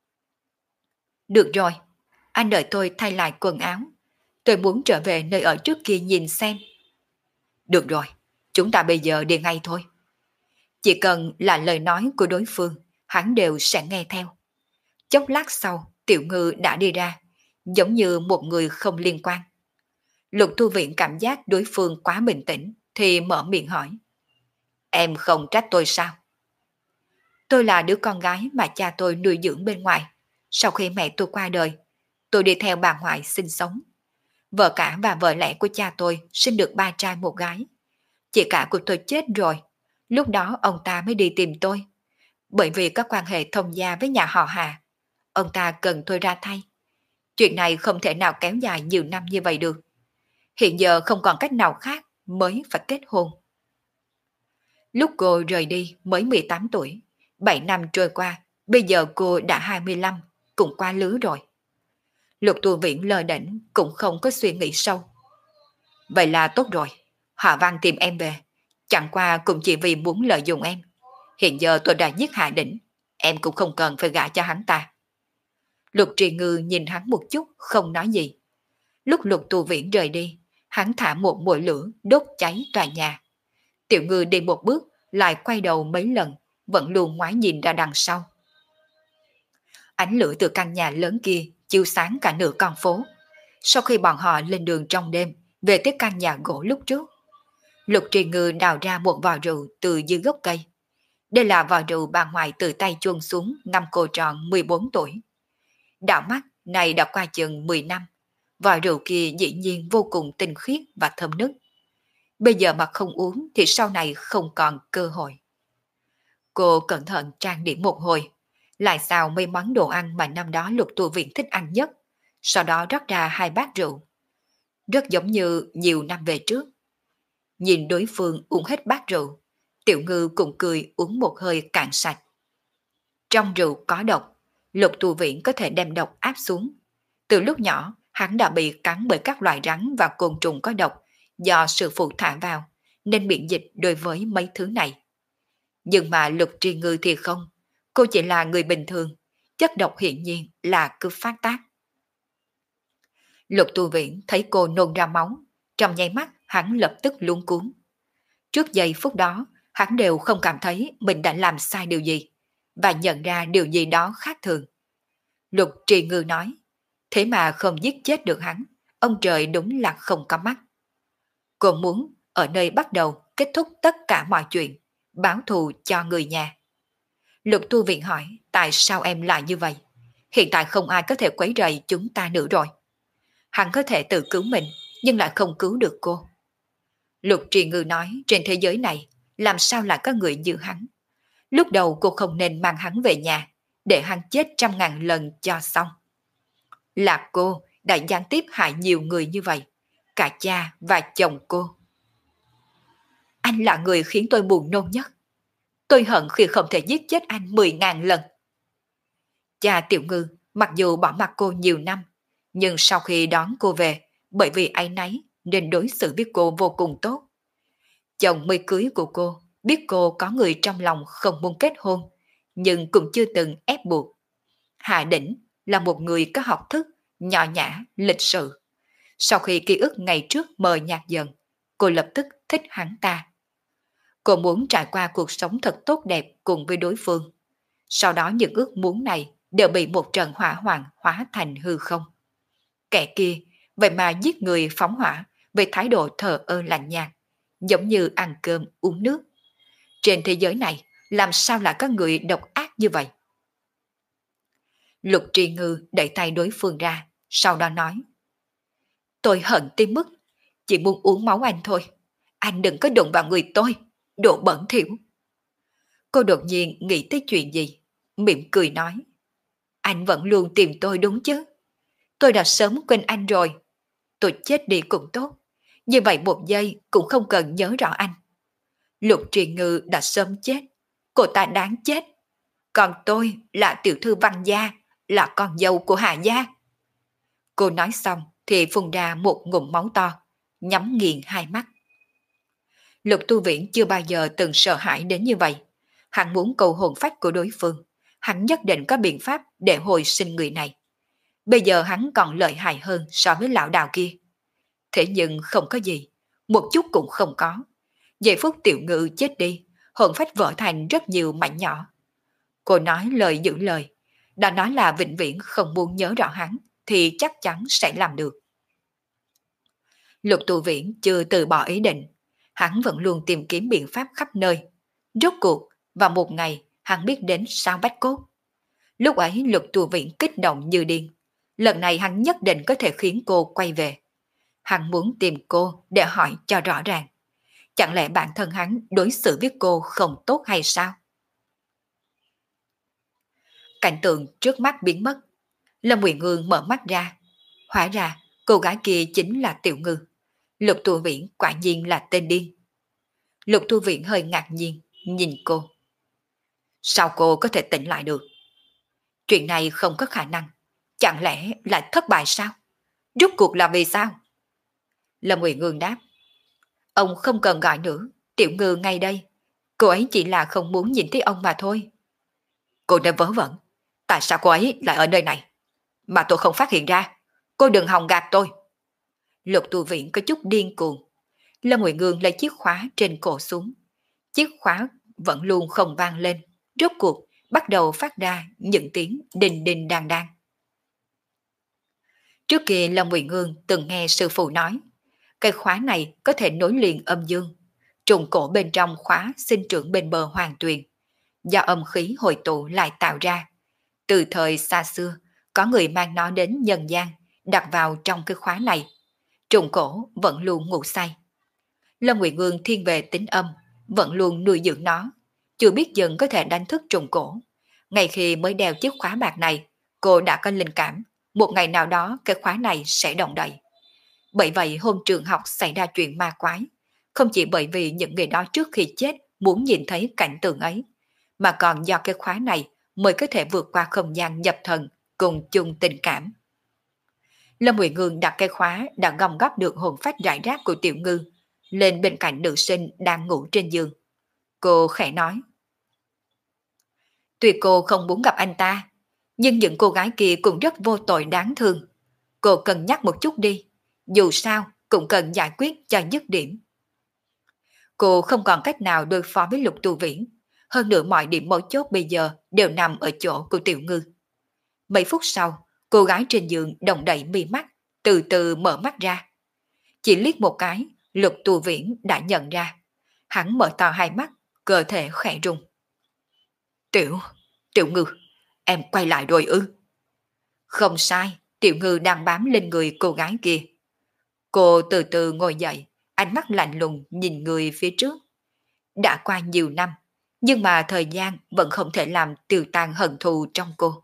Được rồi, anh đợi tôi thay lại quần áo. Tôi muốn trở về nơi ở trước kia nhìn xem. Được rồi, chúng ta bây giờ đi ngay thôi. Chỉ cần là lời nói của đối phương, hắn đều sẽ nghe theo. Chốc lát sau, Tiểu Ngư đã đi ra, giống như một người không liên quan. Lục Thu Viện cảm giác đối phương quá bình tĩnh, thì mở miệng hỏi. Em không trách tôi sao? Tôi là đứa con gái mà cha tôi nuôi dưỡng bên ngoài. Sau khi mẹ tôi qua đời, tôi đi theo bà ngoại sinh sống. Vợ cả và vợ lẽ của cha tôi sinh được 3 trai 1 gái. Chị cả của tôi chết rồi. Lúc đó ông ta mới đi tìm tôi. Bởi vì có quan hệ thông gia với nhà họ Hà. Ông ta cần tôi ra thay. Chuyện này không thể nào kéo dài nhiều năm như vậy được. Hiện giờ không còn cách nào khác mới phải kết hôn. Lúc cô rời đi mới 18 tuổi. 7 năm trôi qua, bây giờ cô đã 25, cũng qua lứa rồi. Lục Tu Viễn lơ đễnh cũng không có suy nghĩ sâu. Vậy là tốt rồi. Hạ Văn tìm em về. Chẳng qua cũng chỉ vì muốn lợi dụng em. Hiện giờ tôi đã giết Hạ Đỉnh. Em cũng không cần phải gả cho hắn ta. Lục Trì Ngư nhìn hắn một chút, không nói gì. Lúc Lục Tu Viễn rời đi, hắn thả một mũi lửa đốt cháy tòa nhà. Tiểu Ngư đi một bước, lại quay đầu mấy lần, vẫn luôn ngoái nhìn ra đằng sau. Ánh lửa từ căn nhà lớn kia chiếu sáng cả nửa con phố. Sau khi bọn họ lên đường trong đêm, về tới căn nhà gỗ lúc trước, Lục Trì Ngư đào ra một vò rượu từ dưới gốc cây. Đây là vò rượu bà ngoại từ tay chuông xuống năm cô tròn 14 tuổi. Đảo mắt này đã qua chừng 10 năm, vò rượu kia dĩ nhiên vô cùng tinh khiết và thơm nức. Bây giờ mà không uống thì sau này không còn cơ hội. Cô cẩn thận trang điểm một hồi, lại xào mấy món đồ ăn mà năm đó Lục Tu Viễn thích ăn nhất, sau đó rót ra 2 bát rượu. Rất giống như nhiều năm về trước. Nhìn đối phương uống hết bát rượu, Tiểu Ngư cũng cười uống một hơi cạn sạch. Trong rượu có độc, Lục Tu Viễn có thể đem độc áp xuống. Từ lúc nhỏ, hắn đã bị cắn bởi các loài rắn và côn trùng có độc do sự phụ thả vào, nên miễn dịch đối với mấy thứ này. Nhưng mà Lục Tri Ngư thì không, cô chỉ là người bình thường, chất độc hiển nhiên là cứ phát tác. Lục Tu Viễn thấy cô nôn ra máu, trong nháy mắt hắn lập tức luống cuống. Trước giây phút đó, hắn đều không cảm thấy mình đã làm sai điều gì, và nhận ra điều gì đó khác thường. Lục Trì Ngư nói, thế mà không giết chết được hắn, ông trời đúng là không có mắt. Cô muốn ở nơi bắt đầu kết thúc tất cả mọi chuyện, báo thù cho người nhà. Lục Tu Viện hỏi, tại sao em lại như vậy? Hiện tại không ai có thể quấy rầy chúng ta nữa rồi. Hắn có thể tự cứu mình, nhưng lại không cứu được cô. Lục Trì Ngư nói, trên thế giới này, làm sao lại có người như hắn? Lúc đầu cô không nên mang hắn về nhà, để hắn chết 100.000 lần cho xong. Là cô đã gián tiếp hại nhiều người như vậy, cả cha và chồng cô. Anh là người khiến tôi buồn nôn nhất. Tôi hận khi không thể giết chết anh 10.000 lần. Cha Tiểu Ngư mặc dù bỏ mặc cô nhiều năm, nhưng sau khi đón cô về, bởi vì áy náy nên đối xử với cô vô cùng tốt. Chồng mới cưới của cô, biết cô có người trong lòng không muốn kết hôn, nhưng cũng chưa từng ép buộc. Hạ Đỉnh là một người có học thức, nhỏ nhã, lịch sự. Sau khi ký ức ngày trước mờ nhạt dần, cô lập tức thích hắn ta. Cô muốn trải qua cuộc sống thật tốt đẹp cùng với đối phương. Sau đó những ước muốn này đều bị một trận hỏa hoạn hóa thành hư không. Kẻ kia vậy mà giết người phóng hỏa với thái độ thờ ơ lạnh nhạt, giống như ăn cơm uống nước. Trên thế giới này làm sao lại có người độc ác như vậy? Lục Tri Ngư đẩy tay đối phương ra, sau đó nói: Tôi hận tới mức chỉ muốn uống máu anh thôi. Anh đừng có đụng vào người tôi, đồ bẩn thỉu. Cô đột nhiên nghĩ tới chuyện gì, mỉm cười nói: Anh vẫn luôn tìm tôi đúng chứ? Tôi đã sớm quên anh rồi. Tôi chết đi cũng tốt, như vậy một giây cũng không cần nhớ rõ anh. Lục Triền Ngư đã sớm chết, cô ta đáng chết. Còn tôi là tiểu thư Văn gia, là con dâu của Hà gia. Cô nói xong thì phun ra một ngụm máu to, nhắm nghiền hai mắt. Lục Tu Viễn chưa bao giờ từng sợ hãi đến như vậy. Hắn muốn cầu hồn phách của đối phương, hắn nhất định có biện pháp để hồi sinh người này. Bây giờ hắn còn lợi hại hơn so với lão đào kia. Thế nhưng không có gì, một chút cũng không có. Giây phút Tiểu Ngư chết đi, hồn phách vỡ thành rất nhiều mảnh nhỏ. Cô nói lời giữ lời, đã nói là vĩnh viễn không muốn nhớ rõ hắn, thì chắc chắn sẽ làm được. Lục Tu Viễn chưa từ bỏ ý định, hắn vẫn luôn tìm kiếm biện pháp khắp nơi. Rốt cuộc, vào một ngày, hắn biết đến Sao Bách Cốt. Lúc ấy Lục Tu Viễn kích động như điên. Lần này hắn nhất định có thể khiến cô quay về. Hắn muốn tìm cô để hỏi cho rõ ràng. Chẳng lẽ bản thân hắn đối xử với cô không tốt hay sao? Cảnh tượng trước mắt biến mất. Lâm Nguyện Ngương mở mắt ra. Hóa ra, cô gái kia chính là Tiểu Ngư. Lục Tu Viễn quả nhiên là tên điên. Lục Tu Viễn hơi ngạc nhiên, nhìn cô. Sao cô có thể tỉnh lại được? Chuyện này không có khả năng. Chẳng lẽ lại thất bại sao? Rốt cuộc là vì sao? Lâm Nguyện Ngương đáp. Ông không cần gọi nữa, Tiểu Ngư ngay đây. Cô ấy chỉ là không muốn nhìn thấy ông mà thôi. Cô nên vớ vẩn. Tại sao cô ấy lại ở nơi này? Mà tôi không phát hiện ra. Cô đừng hòng gạt tôi. Lục Tu Viễn có chút điên cuồng. Lâm Nguyện Ngương lấy chiếc khóa trên cổ xuống. Chiếc khóa vẫn luôn không vang lên. Rốt cuộc bắt đầu phát ra những tiếng đinh đinh đang đang. Trước kia Lâm Nguyện Ngương từng nghe sư phụ nói, cây khóa này có thể nối liền âm dương. Trùng cổ bên trong khóa sinh trưởng bên bờ hoàng tuyền, do âm khí hội tụ lại tạo ra. Từ thời xa xưa, có người mang nó đến nhân gian, đặt vào trong cái khóa này. Trùng cổ vẫn luôn ngủ say. Lâm Nguyện Ngương thiên về tính âm, vẫn luôn nuôi dưỡng nó, chưa biết dần có thể đánh thức trùng cổ. Ngay khi mới đeo chiếc khóa bạc này, cô đã có linh cảm, một ngày nào đó cái khóa này sẽ động đậy. Bởi vậy hôm trường học xảy ra chuyện ma quái, không chỉ bởi vì những người đó trước khi chết muốn nhìn thấy cảnh tượng ấy, mà còn do cái khóa này mới có thể vượt qua không gian nhập thần cùng chung tình cảm. Lâm Nguyện Ngương đặt cái khóa đã gom góp được hồn phách rải rác của Tiểu Ngư lên bên cạnh nữ sinh đang ngủ trên giường. Cô khẽ nói. Tuy cô không muốn gặp anh ta, nhưng những cô gái kia cũng rất vô tội đáng thương. Cô cân nhắc một chút đi, dù sao cũng cần giải quyết cho dứt điểm. Cô không còn cách nào đối phó với Lục Tu Viễn, hơn nữa mọi điểm mấu chốt bây giờ đều nằm ở chỗ của Tiểu Ngư. Mấy phút sau, cô gái trên giường động đậy mi mắt, từ từ mở mắt ra. Chỉ liếc một cái, Lục Tu Viễn đã nhận ra. Hắn mở to hai mắt, cơ thể khẽ rung. Tiểu Ngư, em quay lại rồi ư? Không sai, Tiểu Ngư đang bám lên người cô gái kia. Cô từ từ ngồi dậy, ánh mắt lạnh lùng nhìn người phía trước. Đã qua nhiều năm, nhưng mà thời gian vẫn không thể làm tiêu tan hận thù trong cô.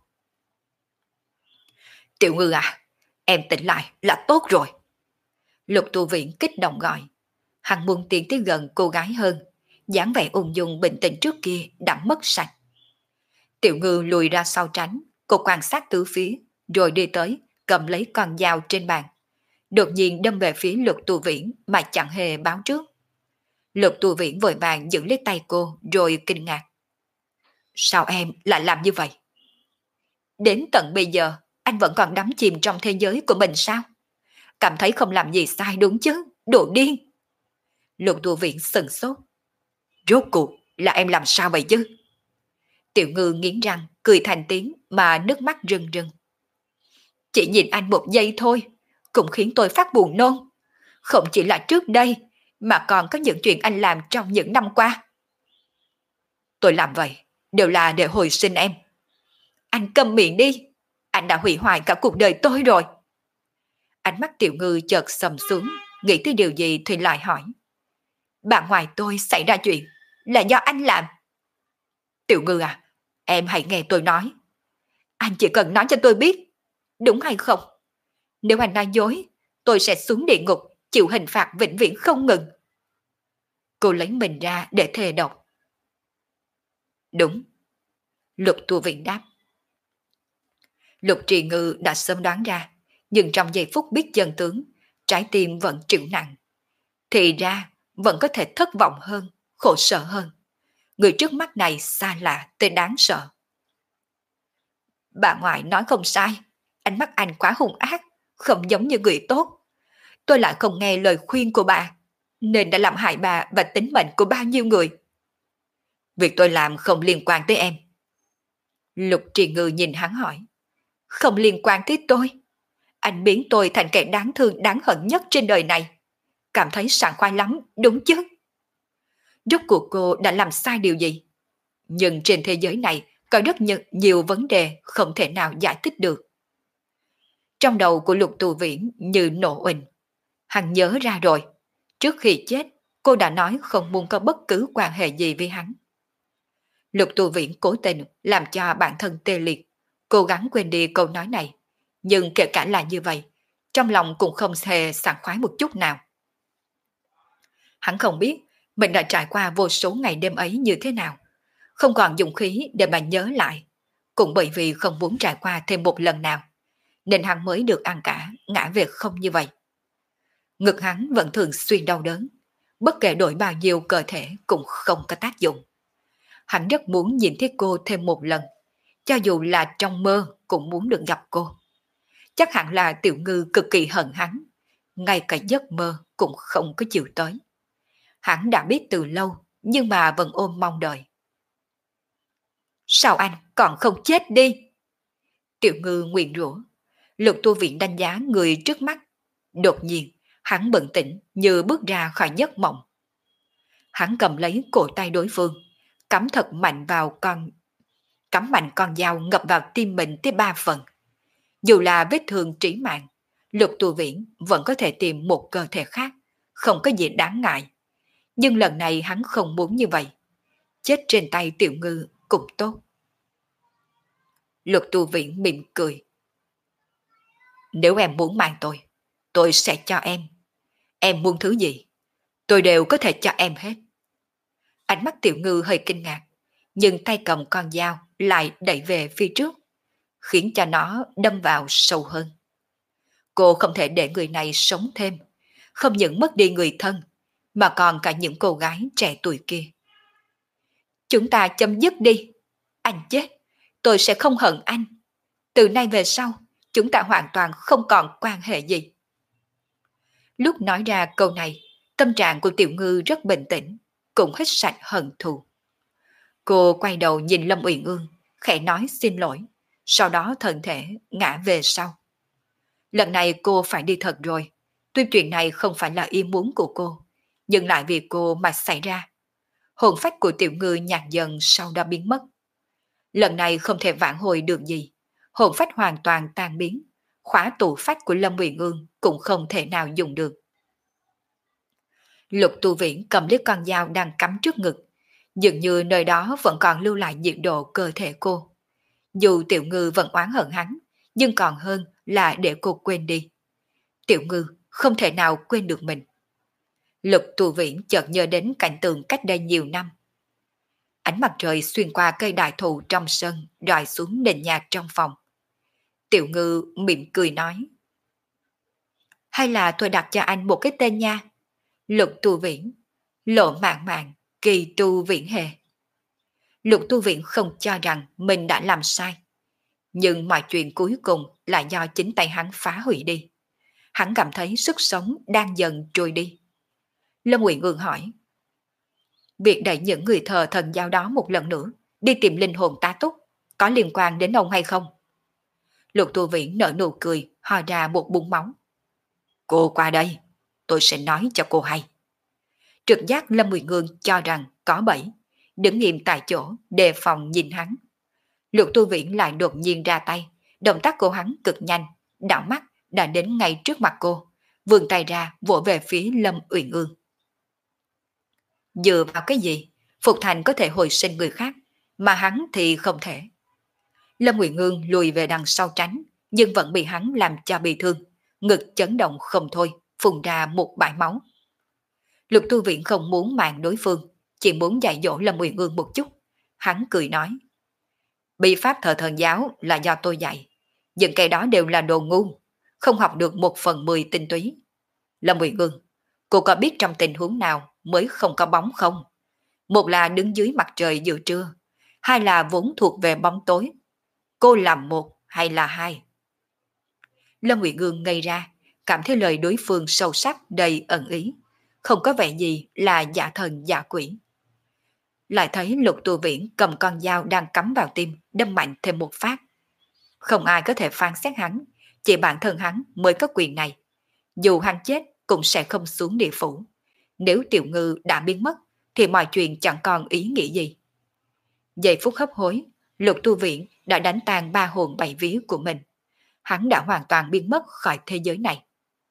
Tiểu Ngư à, em tỉnh lại là tốt rồi. Lục Tu Viễn kích động gọi. Hắn muốn tiến tới gần cô gái hơn, dáng vẻ ung dung bình tĩnh trước kia đã mất sạch. Tiểu Ngư lùi ra sau tránh, Cô quan sát tứ phía, rồi đi tới, cầm lấy con dao trên bàn. Đột nhiên đâm về phía Lục Tu Viễn mà chẳng hề báo trước. Lục Tu Viễn vội vàng giữ lấy tay cô rồi kinh ngạc. Sao em lại làm như vậy? Đến tận bây giờ, anh vẫn còn đắm chìm trong thế giới của mình sao? Cảm thấy không làm gì sai đúng chứ, đồ điên. Lục Tu Viễn sừng sốt. Rốt cuộc là em làm sao vậy chứ? Tiểu Ngư nghiến răng, cười thành tiếng mà nước mắt rưng rưng. Chỉ nhìn anh một giây thôi, cũng khiến tôi phát buồn nôn. Không chỉ là trước đây, mà còn có những chuyện anh làm trong những năm qua. Tôi làm vậy, đều là để hồi sinh em. Anh câm miệng đi, anh đã hủy hoại cả cuộc đời tôi rồi. Ánh mắt Tiểu Ngư chợt sầm xuống, nghĩ tới điều gì thì lại hỏi. Bà ngoài tôi xảy ra chuyện, là do anh làm. Tiểu Ngư à, em hãy nghe tôi nói. Anh chỉ cần nói cho tôi biết, đúng hay không? Nếu anh nói dối, tôi sẽ xuống địa ngục, chịu hình phạt vĩnh viễn không ngừng. Cô lấy mình ra để thề độc. Đúng. Lục Tu Viễn đáp. Lục Trì Ngư đã sớm đoán ra, nhưng trong giây phút biết chân tướng, trái tim vẫn chịu nặng. Thì ra, vẫn có thể thất vọng hơn, khổ sở hơn. Người trước mắt này xa lạ tới đáng sợ. Bà ngoại nói không sai, ánh mắt anh quá hung ác, không giống như người tốt. Tôi lại không nghe lời khuyên của bà, nên đã làm hại bà và tính mệnh của bao nhiêu người. Việc tôi làm không liên quan tới em. Lục Trì Ngư nhìn hắn hỏi. Không liên quan tới tôi. Anh biến tôi thành kẻ đáng thương đáng hận nhất trên đời này. Cảm thấy sảng khoái lắm, đúng chứ? Rốt cuộc cô đã làm sai điều gì? Nhưng trên thế giới này có rất nhiều vấn đề không thể nào giải thích được. Trong đầu của Lục Tu Viễn như nổ ình. Hắn nhớ ra rồi. Trước khi chết, cô đã nói không muốn có bất cứ quan hệ gì với hắn. Lục Tu Viễn cố tình làm cho bản thân tê liệt, cố gắng quên đi câu nói này. Nhưng kể cả là như vậy, trong lòng cũng không hề sảng khoái một chút nào. Hắn không biết mình đã trải qua vô số ngày đêm ấy như thế nào, không còn dũng khí để mà nhớ lại. Cũng bởi vì không muốn trải qua thêm một lần nào, nên hắn mới được ăn cả, ngã về không như vậy. Ngực hắn vẫn thường xuyên đau đớn, bất kể đổi bao nhiêu cơ thể cũng không có tác dụng. Hắn rất muốn nhìn thấy cô thêm một lần, cho dù là trong mơ cũng muốn được gặp cô. Chắc hẳn là Tiểu Ngư cực kỳ hận hắn, ngay cả giấc mơ cũng không có chịu tới. Hắn đã biết từ lâu, nhưng mà vẫn ôm mong đợi. Sao anh còn không chết đi? Tiểu Ngư nguyền rủa. Lục Tu Viễn đánh giá người trước mắt. Đột nhiên, hắn bừng tỉnh như bước ra khỏi giấc mộng. Hắn cầm lấy cổ tay đối phương, cắm mạnh con dao ngập vào tim mình tới 3 phần. Dù là vết thương trí mạng, Lục Tu Viễn vẫn có thể tìm một cơ thể khác, không có gì đáng ngại. Nhưng lần này hắn không muốn như vậy. Chết trên tay Tiểu Ngư cũng tốt. Lục Tu Viễn mỉm cười. Nếu em muốn mang tôi sẽ cho em. Em muốn thứ gì, tôi đều có thể cho em hết. Ánh mắt Tiểu Ngư hơi kinh ngạc, nhưng tay cầm con dao lại đẩy về phía trước, khiến cho nó đâm vào sâu hơn. Cô không thể để người này sống thêm, không những mất đi người thân, mà còn cả những cô gái trẻ tuổi kia. Chúng ta chấm dứt đi. Anh chết, tôi sẽ không hận anh. Từ nay về sau, chúng ta hoàn toàn không còn quan hệ gì. Lúc nói ra câu này, tâm trạng của Tiểu Ngư rất bình tĩnh, cũng hết sạch hận thù. Cô quay đầu nhìn Lâm Uyển Ương, khẽ nói xin lỗi, sau đó thân thể ngã về sau. Lần này cô phải đi thật rồi, tuy chuyện này không phải là ý muốn của cô, nhưng lại vì cô mà xảy ra. Hồn phách của Tiểu Ngư nhạt dần sau đó biến mất. Lần này không thể vãn hồi được gì, hồn phách hoàn toàn tan biến, khóa tụ phách của Lâm Uyển Ương cũng không thể nào dùng được. Lục Tu Viễn cầm lấy con dao đang cắm trước ngực, dường như nơi đó vẫn còn lưu lại nhiệt độ cơ thể cô. Dù Tiểu Ngư vẫn oán hận hắn, nhưng còn hơn là để cô quên đi. Tiểu Ngư không thể nào quên được mình. Lục Tu Viễn chợt nhớ đến cảnh tượng cách đây nhiều năm. Ánh mặt trời xuyên qua cây đại thụ trong sân rọi xuống nền nhà trong phòng. Tiểu Ngư mỉm cười nói. Hay là tôi đặt cho anh một cái tên nha. Lục Tu Viễn, Lộ Mạn Mạn, Kỳ Tu Viễn Hề. Lục Tu Viễn không cho rằng mình đã làm sai. Nhưng mọi chuyện cuối cùng là do chính tay hắn phá hủy đi. Hắn cảm thấy sức sống đang dần trôi đi. Lâm Nguyện Ương hỏi. Việc đẩy những người thờ thần giáo đó một lần nữa đi tìm linh hồn tá túc có liên quan đến ông hay không? Lục Tu Viễn nở nụ cười, ho ra một búng máu. Cô qua đây, tôi sẽ nói cho cô hay. Trực giác Lâm Nguyện Ương cho rằng có bẫy, đứng nghiêm tại chỗ đề phòng nhìn hắn. Lục Tu Viễn lại đột nhiên ra tay, động tác của hắn cực nhanh, đảo mắt đã đến ngay trước mặt cô, vươn tay ra vỗ về phía Lâm Uyển Ương. Dựa vào cái gì? Phục Thành có thể hồi sinh người khác, mà hắn thì không thể. Lâm Uyển Ương lùi về đằng sau tránh, nhưng vẫn bị hắn làm cho bị thương, ngực chấn động không thôi, phun ra một bãi máu. Lục Tu Viễn không muốn mạng đối phương, chỉ muốn dạy dỗ Lâm Uyển Ương một chút. Hắn cười nói. Bí pháp thờ thần giáo là do tôi dạy. Những cái đó đều là đồ ngu, không học được 1/10 tinh túy. Lâm Uyển Ương, cô có biết trong tình huống nào mới không có bóng không? Một là đứng dưới mặt trời giữa trưa, hai là vốn thuộc về bóng tối. Cô làm một hay là hai? Lâm Uyển Ương ngây ra, cảm thấy lời đối phương sâu sắc đầy ẩn ý, không có vẻ gì là giả thần giả quỷ. Lại thấy Lục Tu Viễn cầm con dao đang cắm vào tim, đâm mạnh thêm một phát. Không ai có thể phán xét hắn, chỉ bản thân hắn mới có quyền này. Dù hắn chết cũng sẽ không xuống địa phủ. Nếu Tiểu Ngư đã biến mất, thì mọi chuyện chẳng còn ý nghĩa gì. Giây phút hấp hối, Lục Tu Viễn đã đánh tan 3 hồn 7 vía của mình. Hắn đã hoàn toàn biến mất khỏi thế giới này.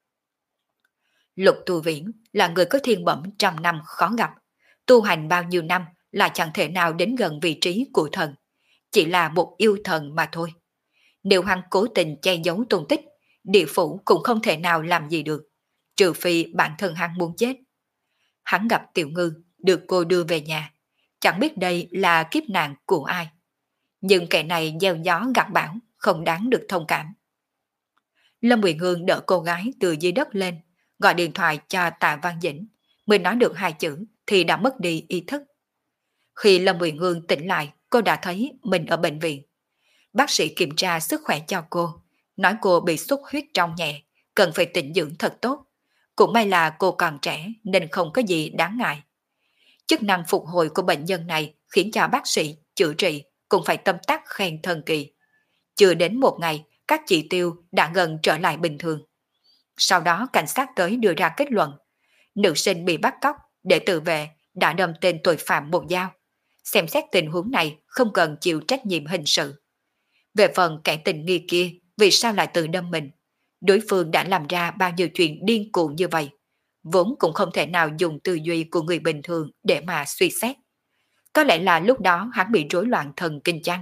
Lục Tu Viễn là người có thiên bẩm trăm năm khó gặp. Tu hành bao nhiêu năm là chẳng thể nào đến gần vị trí của thần. Chỉ là một yêu thần mà thôi. Nếu hắn cố tình che giấu tung tích, địa phủ cũng không thể nào làm gì được, trừ phi bản thân hắn muốn chết. Hắn gặp Tiểu Ngư, được cô đưa về nhà. Chẳng biết đây là kiếp nạn của ai. Nhưng kẻ này gieo gió gặt bão, không đáng được thông cảm. Lâm Uyển Ương đỡ cô gái từ dưới đất lên, gọi điện thoại cho Tạ Văn Dĩnh. Mới nói được 2 chữ thì đã mất đi ý thức. Khi Lâm Uyển Ương tỉnh lại, cô đã thấy mình ở bệnh viện. Bác sĩ kiểm tra sức khỏe cho cô, nói cô bị xuất huyết trong nhẹ, cần phải tĩnh dưỡng thật tốt. Cũng may là cô còn trẻ nên không có gì đáng ngại. Chức năng phục hồi của bệnh nhân này khiến cho bác sĩ chữa trị cũng phải tâm tác khen thần kỳ. Chưa đến 1 ngày, các chỉ tiêu đã gần trở lại bình thường. Sau đó cảnh sát tới đưa ra kết luận. Nữ sinh bị bắt cóc để tự vệ đã đâm tên tội phạm một dao. Xem xét tình huống này không cần chịu trách nhiệm hình sự. Về phần kẻ tình nghi kia, vì sao lại tự đâm mình? Đối phương đã làm ra bao nhiêu chuyện điên cuồng như vậy, vốn cũng không thể nào dùng tư duy của người bình thường để mà suy xét. Có lẽ là lúc đó hắn bị rối loạn thần kinh chăng?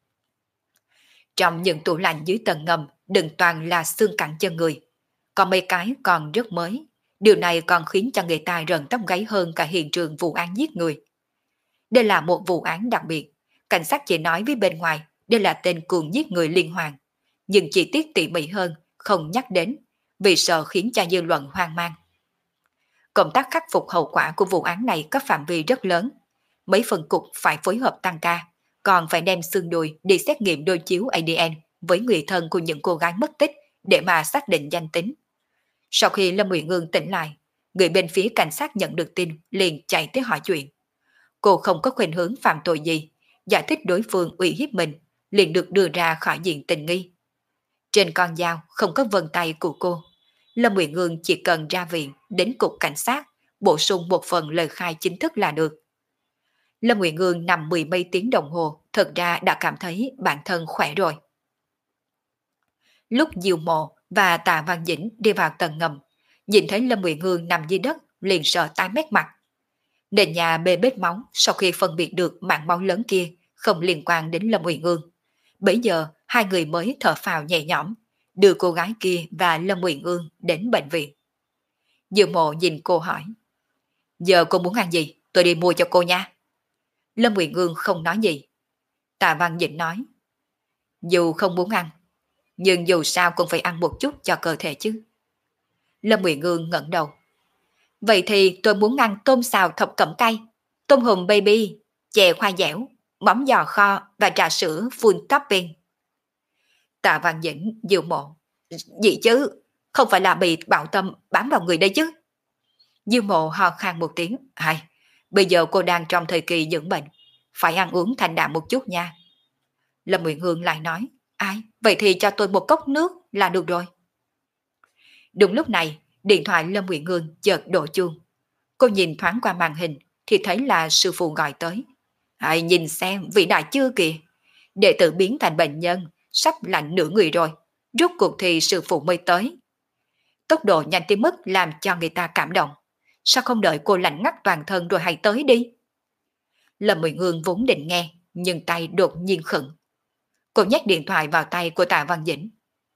Trong những tủ lạnh dưới tầng ngầm đừng toàn là xương cẳng chân người. Còn mấy cái còn rất mới. Điều này còn khiến cho người ta rợn tóc gáy hơn cả hiện trường vụ án giết người. Đây là một vụ án đặc biệt. Cảnh sát chỉ nói với bên ngoài đây là tên cuồng giết người liên hoàn. Nhưng chi tiết tỉ mỉ hơn không nhắc đến vì sợ khiến cho dư luận hoang mang. Công tác khắc phục hậu quả của vụ án này có phạm vi rất lớn. Mấy phần cục phải phối hợp tăng ca, còn phải đem xương đùi đi xét nghiệm đối chiếu ADN với người thân của những cô gái mất tích để mà xác định danh tính. Sau khi Lâm Uyển Ương tỉnh lại, người bên phía cảnh sát nhận được tin liền chạy tới hỏi chuyện. Cô không có khuynh hướng phạm tội gì, giải thích đối phương uy hiếp mình, liền được đưa ra khỏi diện tình nghi. Trên con dao không có vân tay của cô. Lâm Uyển Ương chỉ cần ra viện đến cục cảnh sát, bổ sung một phần lời khai chính thức là được. Lâm Uyển Ương nằm 10 mấy tiếng đồng hồ, thật ra đã cảm thấy bản thân khỏe rồi. Lúc Diêu Mộ và Tạ Văn Dĩnh đi vào tầng ngầm, nhìn thấy Lâm Uyển Ương nằm dưới đất, liền sợ tái mét mặt. Nền nhà bê bết máu sau khi phân biệt được mảng máu lớn kia không liên quan đến Lâm Uyển Ương. Bấy giờ hai người mới thở phào nhẹ nhõm, đưa cô gái kia và Lâm Uyển Ương đến bệnh viện. Diêu Mộ nhìn cô hỏi, giờ cô muốn ăn gì? Tôi đi mua cho cô nha. Lâm Nguyệt Ngương không nói gì. Tạ Văn Dĩnh nói, dù không muốn ăn, nhưng dù sao cũng phải ăn một chút cho cơ thể chứ. Lâm Nguyệt Ngương ngẩng đầu. Vậy thì tôi muốn ăn tôm xào thập cẩm cay, tôm hùm baby, chè khoai dẻo, mắm giò kho và trà sữa full topping. Tạ Văn Dĩnh diệu mộ. Gì chứ? Không phải là bị bạo tâm bám vào người đây chứ? Diêu Mộ ho khan một tiếng. Hay, bây giờ cô đang trong thời kỳ dưỡng bệnh, phải ăn uống thanh đạm một chút nha. Lâm Nguyện Hương lại nói. Ai, vậy thì cho tôi một cốc nước là được rồi. Đúng lúc này, điện thoại Lâm Nguyện Hương chợt đổ chuông. Cô nhìn thoáng qua màn hình thì thấy là sư phụ gọi tới. Hãy nhìn xem vị đại chưa kìa. Đệ tử biến thành bệnh nhân, sắp lạnh nửa người rồi. Rốt cuộc thì sư phụ mới tới. Tốc độ nhanh tới mức làm cho người ta cảm động. Sao không đợi cô lạnh ngắt toàn thân rồi hãy tới đi? Lâm Nguyện Hương vốn định nghe, nhưng tay đột nhiên khựng. Cô nhét điện thoại vào tay của Tạ Văn Dĩnh.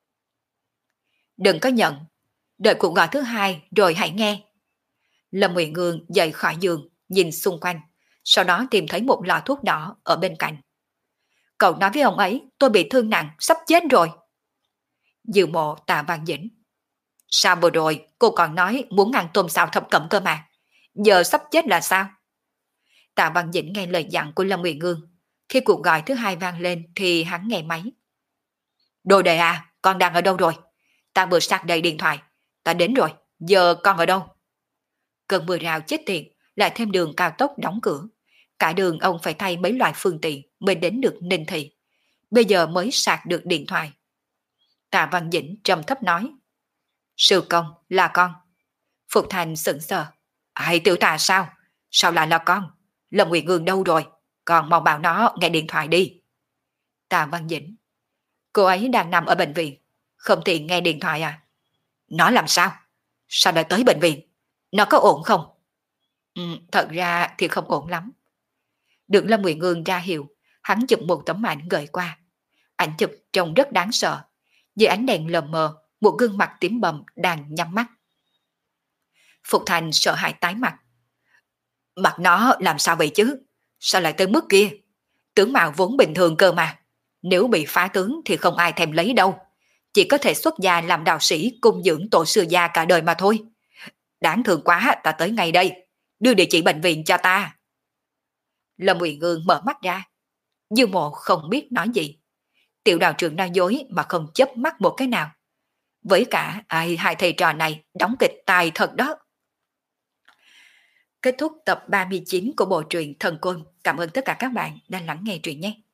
Đừng có nhận, đợi cuộc gọi thứ hai rồi hãy nghe. Lâm Nguyện Hương dậy khỏi giường, nhìn xung quanh, sau đó tìm thấy một lọ thuốc đỏ ở bên cạnh. Cậu nói với ông ấy, tôi bị thương nặng, sắp chết rồi. Dư Mộ Tạ Văn Dĩnh. Sao vừa rồi cô còn nói muốn ăn tôm xào thập cẩm cơ mà, giờ sắp chết là sao? Tạ Văn Dĩnh nghe lời dặn của Lâm Nguyện Ngương. Khi cuộc gọi thứ hai vang lên thì hắn nghe máy. Đồ đệ à, con đang ở đâu rồi? Ta vừa sạc đầy điện thoại, ta đến rồi, giờ con ở đâu? Cơn mưa rào chết tiệt, lại thêm đường cao tốc đóng cửa. Cả đường ông phải thay mấy loại phương tiện mới đến được Ninh Thị. Bây giờ mới sạc được điện thoại. Tạ Văn Dĩnh trầm thấp nói. Sư công, là con. Phục Thành sững sờ. Ai tiểu tà sao? Sao lại là con? Lâm Nguyệt Ngương đâu rồi? Con mau bảo nó nghe điện thoại đi. Tạ Văn Dĩnh. Cô ấy đang nằm ở bệnh viện, không tiện nghe điện thoại à? Nó làm sao? Sao lại tới bệnh viện? Nó có ổn không? Thật ra thì không ổn lắm. Được Lâm Nguyệt Ngương ra hiệu, hắn chụp một tấm ảnh gửi qua. Ảnh chụp trông rất đáng sợ. Dưới ánh đèn lờ mờ, một gương mặt tím bầm đang nhắm mắt. Phục Thành sợ hãi tái mặt. Mặt nó làm sao vậy chứ? Sao lại tới mức kia? Tướng mạo vốn bình thường cơ mà. Nếu bị phá tướng thì không ai thèm lấy đâu. Chỉ có thể xuất gia làm đạo sĩ cung dưỡng tổ sư gia cả đời mà thôi. Đáng thương quá, ta tới ngay đây. Đưa địa chỉ bệnh viện cho ta. Lâm Uyển Ngương mở mắt ra. Dư Mộ không biết nói gì. Tiểu đạo trưởng nói dối mà không chớp mắt một cái nào. Với cả hai thầy trò này đóng kịch tài thật đó. Kết thúc tập 39 của bộ truyện Thần Côn. Cảm ơn tất cả các bạn đã lắng nghe truyện nhé.